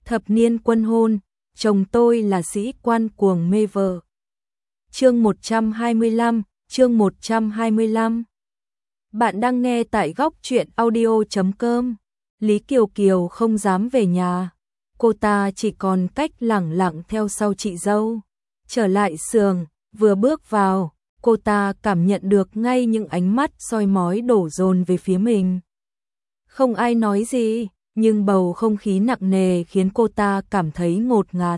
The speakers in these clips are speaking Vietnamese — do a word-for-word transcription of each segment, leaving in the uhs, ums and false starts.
Thập niên quân hôn, chồng tôi là sĩ quan cuồng mê vợ. Chương một trăm hai mươi lăm, chương một trăm hai mươi lăm. Bạn đang nghe tại góc truyện audio chấm com. Lý Kiều Kiều không dám về nhà. Cô ta chỉ còn cách lẳng lặng theo sau chị dâu. Trở lại xưởng, vừa bước vào, cô ta cảm nhận được ngay những ánh mắt soi mói đổ dồn về phía mình. Không ai nói gì, nhưng bầu không khí nặng nề khiến cô ta cảm thấy ngột ngạt.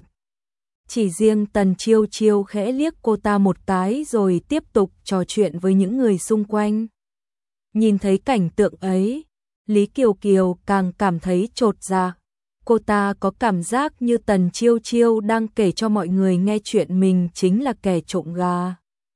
Chỉ riêng Tần Chiêu Chiêu khẽ liếc cô ta một cái rồi tiếp tục trò chuyện với những người xung quanh. Nhìn thấy cảnh tượng ấy, Lý Kiều Kiều càng cảm thấy chột dạ. Cô ta có cảm giác như Tần Chiêu Chiêu đang kể cho mọi người nghe chuyện mình chính là kẻ trộm gà.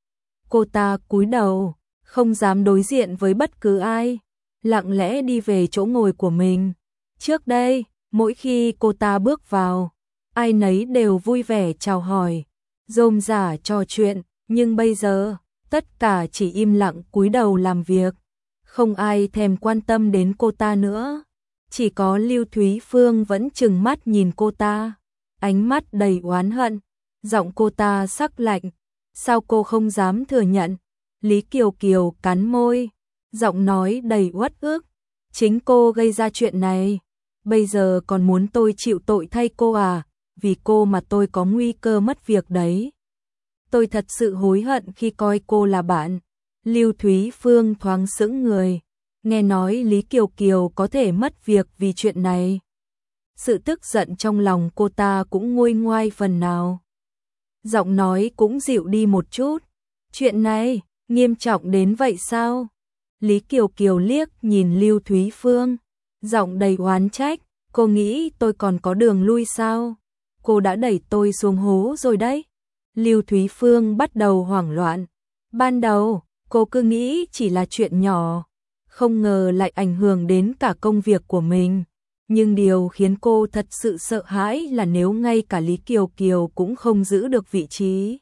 Cô ta cúi đầu, không dám đối diện với bất cứ ai, lặng lẽ đi về chỗ ngồi của mình. Trước đây, mỗi khi cô ta bước vào, ai nấy đều vui vẻ chào hỏi, rôm rả trò chuyện, nhưng bây giờ, tất cả chỉ im lặng cúi đầu làm việc. Không ai thèm quan tâm đến cô ta nữa. Chỉ có Lưu Thúy Phương vẫn trừng mắt nhìn cô ta, ánh mắt đầy oán hận, giọng cô ta sắc lạnh. Sao cô không dám thừa nhận? Lý Kiều Kiều cắn môi, giọng nói đầy uất ức. Chính cô gây ra chuyện này, bây giờ còn muốn tôi chịu tội thay cô à? Vì cô mà tôi có nguy cơ mất việc đấy. Tôi thật sự hối hận khi coi cô là bạn. Lưu Thúy Phương thoáng sững người, nghe nói Lý Kiều Kiều có thể mất việc vì chuyện này. Sự tức giận trong lòng cô ta cũng nguôi ngoai phần nào. Giọng nói cũng dịu đi một chút. Chuyện này, nghiêm trọng đến vậy sao? Lý Kiều Kiều liếc nhìn Lưu Thúy Phương, giọng đầy oán trách. Cô nghĩ tôi còn có đường lui sao? Cô đã đẩy tôi xuống hố rồi đấy. Lưu Thúy Phương bắt đầu hoảng loạn. Ban đầu, cô cứ nghĩ chỉ là chuyện nhỏ, không ngờ lại ảnh hưởng đến cả công việc của mình. Nhưng điều khiến cô thật sự sợ hãi là nếu ngay cả Lý Kiều Kiều cũng không giữ được vị trí,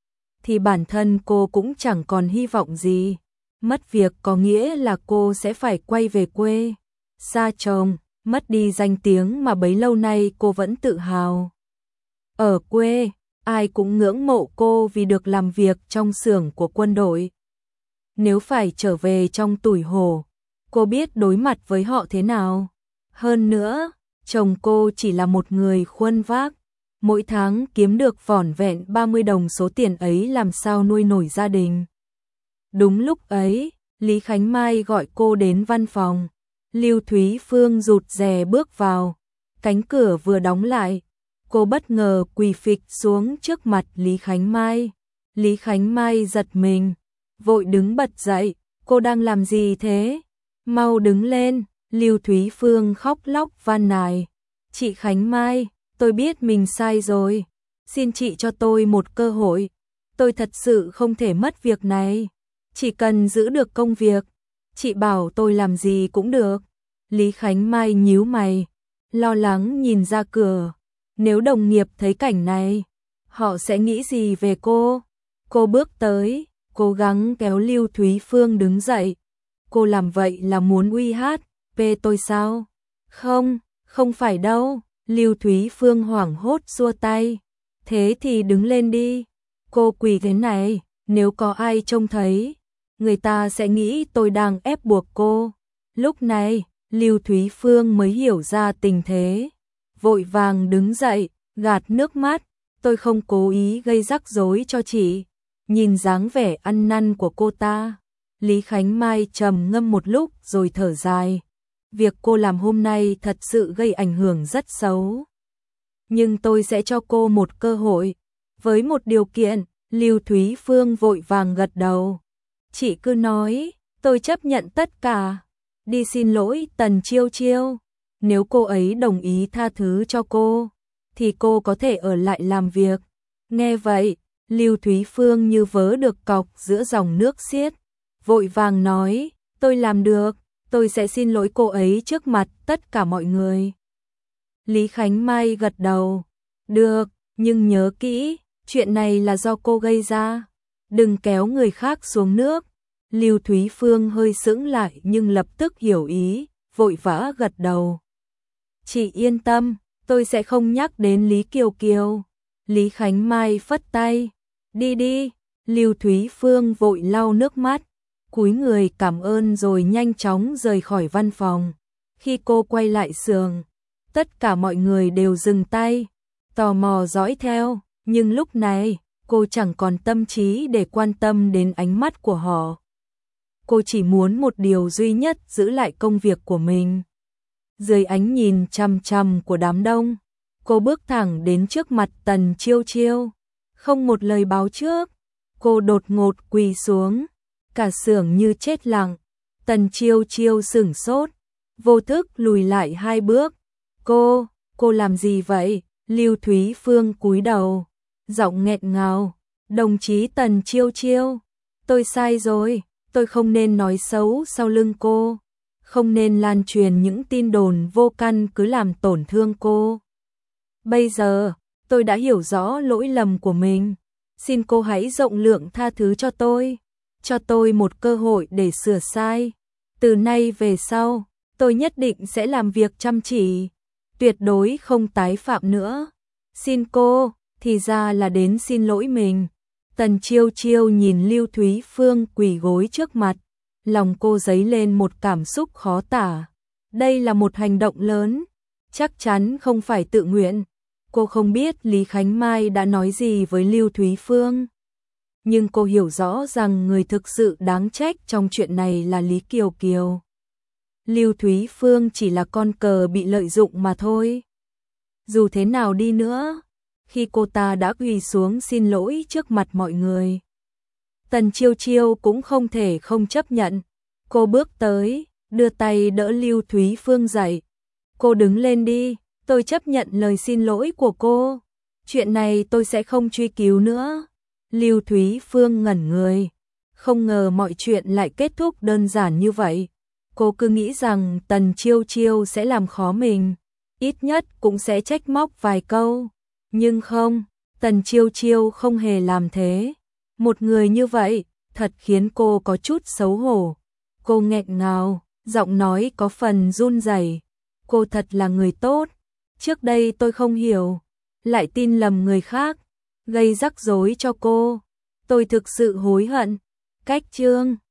thì bản thân cô cũng chẳng còn hy vọng gì. Mất việc có nghĩa là cô sẽ phải quay về quê, xa chồng, mất đi danh tiếng mà bấy lâu nay cô vẫn tự hào. Ở quê, ai cũng ngưỡng mộ cô vì được làm việc trong xưởng của quân đội. Nếu phải trở về trong tủi hổ, cô biết đối mặt với họ thế nào. Hơn nữa, chồng cô chỉ là một người khuân vác, mỗi tháng kiếm được vỏn vẹn ba mươi đồng, số tiền ấy làm sao nuôi nổi gia đình. Đúng lúc ấy, Lý Khánh Mai gọi cô đến văn phòng. Lưu Thúy Phương rụt rè bước vào, cánh cửa vừa đóng lại, cô bất ngờ quỳ phịch xuống trước mặt Lý Khánh Mai. Lý Khánh Mai giật mình, vội đứng bật dậy. Cô đang làm gì thế? Mau đứng lên. Lưu Thúy Phương khóc lóc van nài. Chị Khánh Mai, tôi biết mình sai rồi, xin chị cho tôi một cơ hội. Tôi thật sự không thể mất việc này, chỉ cần giữ được công việc, chị bảo tôi làm gì cũng được. Lý Khánh Mai nhíu mày, lo lắng nhìn ra cửa. Nếu đồng nghiệp thấy cảnh này, họ sẽ nghĩ gì về cô? Cô bước tới, cố gắng kéo Lưu Thúy Phương đứng dậy. Cô làm vậy là muốn uy hát về tôi sao? Không, không phải đâu. Lưu Thúy Phương hoảng hốt xua tay. Thế thì đứng lên đi. Cô quỳ thế này, nếu có ai trông thấy, người ta sẽ nghĩ tôi đang ép buộc cô. Lúc này, Lưu Thúy Phương mới hiểu ra tình thế, vội vàng đứng dậy, gạt nước mắt. Tôi không cố ý gây rắc rối cho chị. Nhìn dáng vẻ ăn năn của cô ta, Lý Khánh Mai trầm ngâm một lúc rồi thở dài. Việc cô làm hôm nay thật sự gây ảnh hưởng rất xấu. Nhưng tôi sẽ cho cô một cơ hội, với một điều kiện. Lưu Thúy Phương vội vàng gật đầu. Chị cứ nói, tôi chấp nhận tất cả. Đi xin lỗi Tần Chiêu Chiêu. Nếu cô ấy đồng ý tha thứ cho cô, thì cô có thể ở lại làm việc. Nghe vậy, Lưu Thúy Phương như vớ được cọc giữa dòng nước xiết, vội vàng nói, tôi làm được, tôi sẽ xin lỗi cô ấy trước mặt tất cả mọi người. Lý Khánh Mai gật đầu, được, nhưng nhớ kỹ, chuyện này là do cô gây ra, đừng kéo người khác xuống nước. Lưu Thúy Phương hơi sững lại nhưng lập tức hiểu ý, vội vã gật đầu. Chị yên tâm, tôi sẽ không nhắc đến Lý Kiều Kiều. Lý Khánh Mai phất tay, đi đi. Lưu Thúy Phương vội lau nước mắt, cúi người cảm ơn rồi nhanh chóng rời khỏi văn phòng. Khi cô quay lại giường, tất cả mọi người đều dừng tay, tò mò dõi theo, nhưng lúc này, cô chẳng còn tâm trí để quan tâm đến ánh mắt của họ. Cô chỉ muốn một điều duy nhất, giữ lại công việc của mình. Dưới ánh nhìn chằm chằm của đám đông, cô bước thẳng đến trước mặt Tần Chiêu Chiêu. Không một lời báo trước, cô đột ngột quỳ xuống, cả xưởng như chết lặng. Tần Chiêu Chiêu sửng sốt, vô thức lùi lại hai bước. Cô, cô làm gì vậy? Lưu Thúy Phương cúi đầu, giọng nghẹn ngào. Đồng chí Tần Chiêu Chiêu, tôi sai rồi, tôi không nên nói xấu sau lưng cô, không nên lan truyền những tin đồn vô căn cứ làm tổn thương cô. Bây giờ, tôi đã hiểu rõ lỗi lầm của mình, xin cô hãy rộng lượng tha thứ cho tôi, cho tôi một cơ hội để sửa sai. Từ nay về sau, tôi nhất định sẽ làm việc chăm chỉ, tuyệt đối không tái phạm nữa. Xin cô, thì ra là đến xin lỗi mình. Tần Chiêu Chiêu nhìn Lưu Thúy Phương quỳ gối trước mặt, lòng cô dấy lên một cảm xúc khó tả. Đây là một hành động lớn, chắc chắn không phải tự nguyện. Cô không biết Lý Khánh Mai đã nói gì với Lưu Thúy Phương, nhưng cô hiểu rõ rằng người thực sự đáng trách trong chuyện này là Lý Kiều Kiều. Lưu Thúy Phương chỉ là con cờ bị lợi dụng mà thôi. Dù thế nào đi nữa, khi cô ta đã quỳ xuống xin lỗi trước mặt mọi người, Tần Chiêu Chiêu cũng không thể không chấp nhận. Cô bước tới, đưa tay đỡ Lưu Thúy Phương dậy. Cô đứng lên đi, tôi chấp nhận lời xin lỗi của cô. Chuyện này tôi sẽ không truy cứu nữa. Lưu Thúy Phương ngẩn người, không ngờ mọi chuyện lại kết thúc đơn giản như vậy. Cô cứ nghĩ rằng Tần Chiêu Chiêu sẽ làm khó mình, ít nhất cũng sẽ trách móc vài câu. Nhưng không, Tần Chiêu Chiêu không hề làm thế. Một người như vậy, thật khiến cô có chút xấu hổ. Cô nghẹn ngào, giọng nói có phần run rẩy. Cô thật là người tốt. Trước đây tôi không hiểu, lại tin lầm người khác, gây rắc rối cho cô. Tôi thực sự hối hận. Cách chương